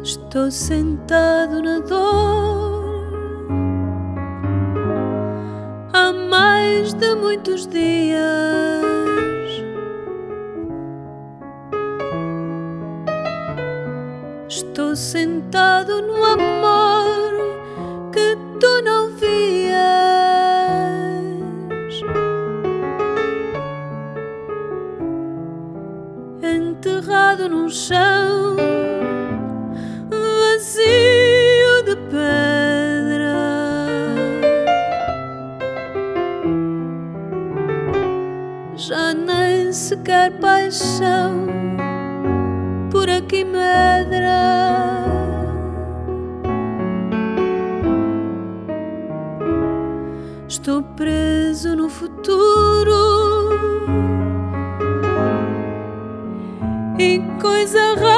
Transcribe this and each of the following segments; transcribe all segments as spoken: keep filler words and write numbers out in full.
Estou sentado na dor há mais de muitos dias. Estou sentado no amor que tu não vias, enterrado num chão vazio de pedra. Já nem sequer paixão por aqui medra. Estou preso no futuro e coisa rara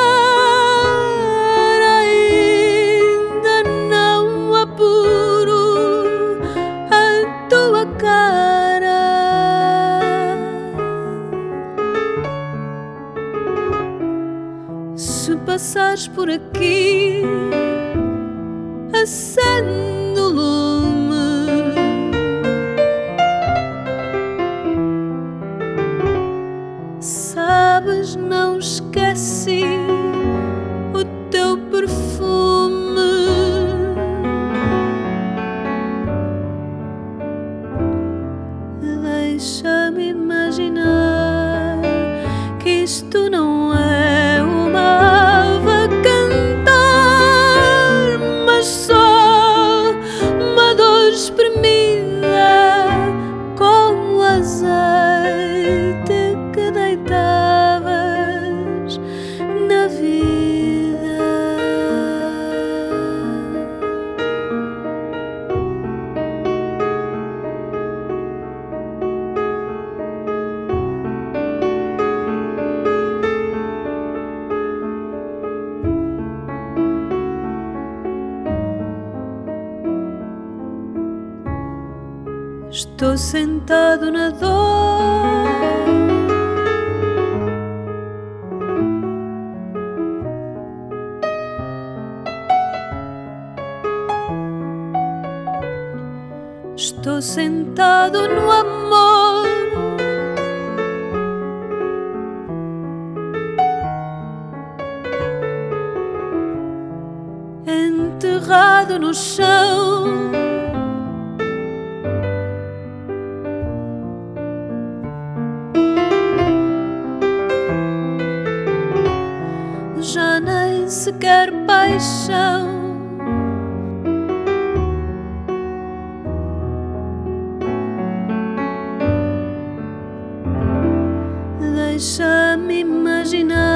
ainda não apuro a tua cara. Se passares por aqui, acende o lume. Sabes, não esqueci o teu perfume. Deixa-me imaginar que isto não é uma ave a cantar, mas só uma dor espremida com o azeite que deitavas na vida. Estou sentado na dor Estou sentado no amor enterrado no chão. Já nem sequer paixão deixa-me imaginar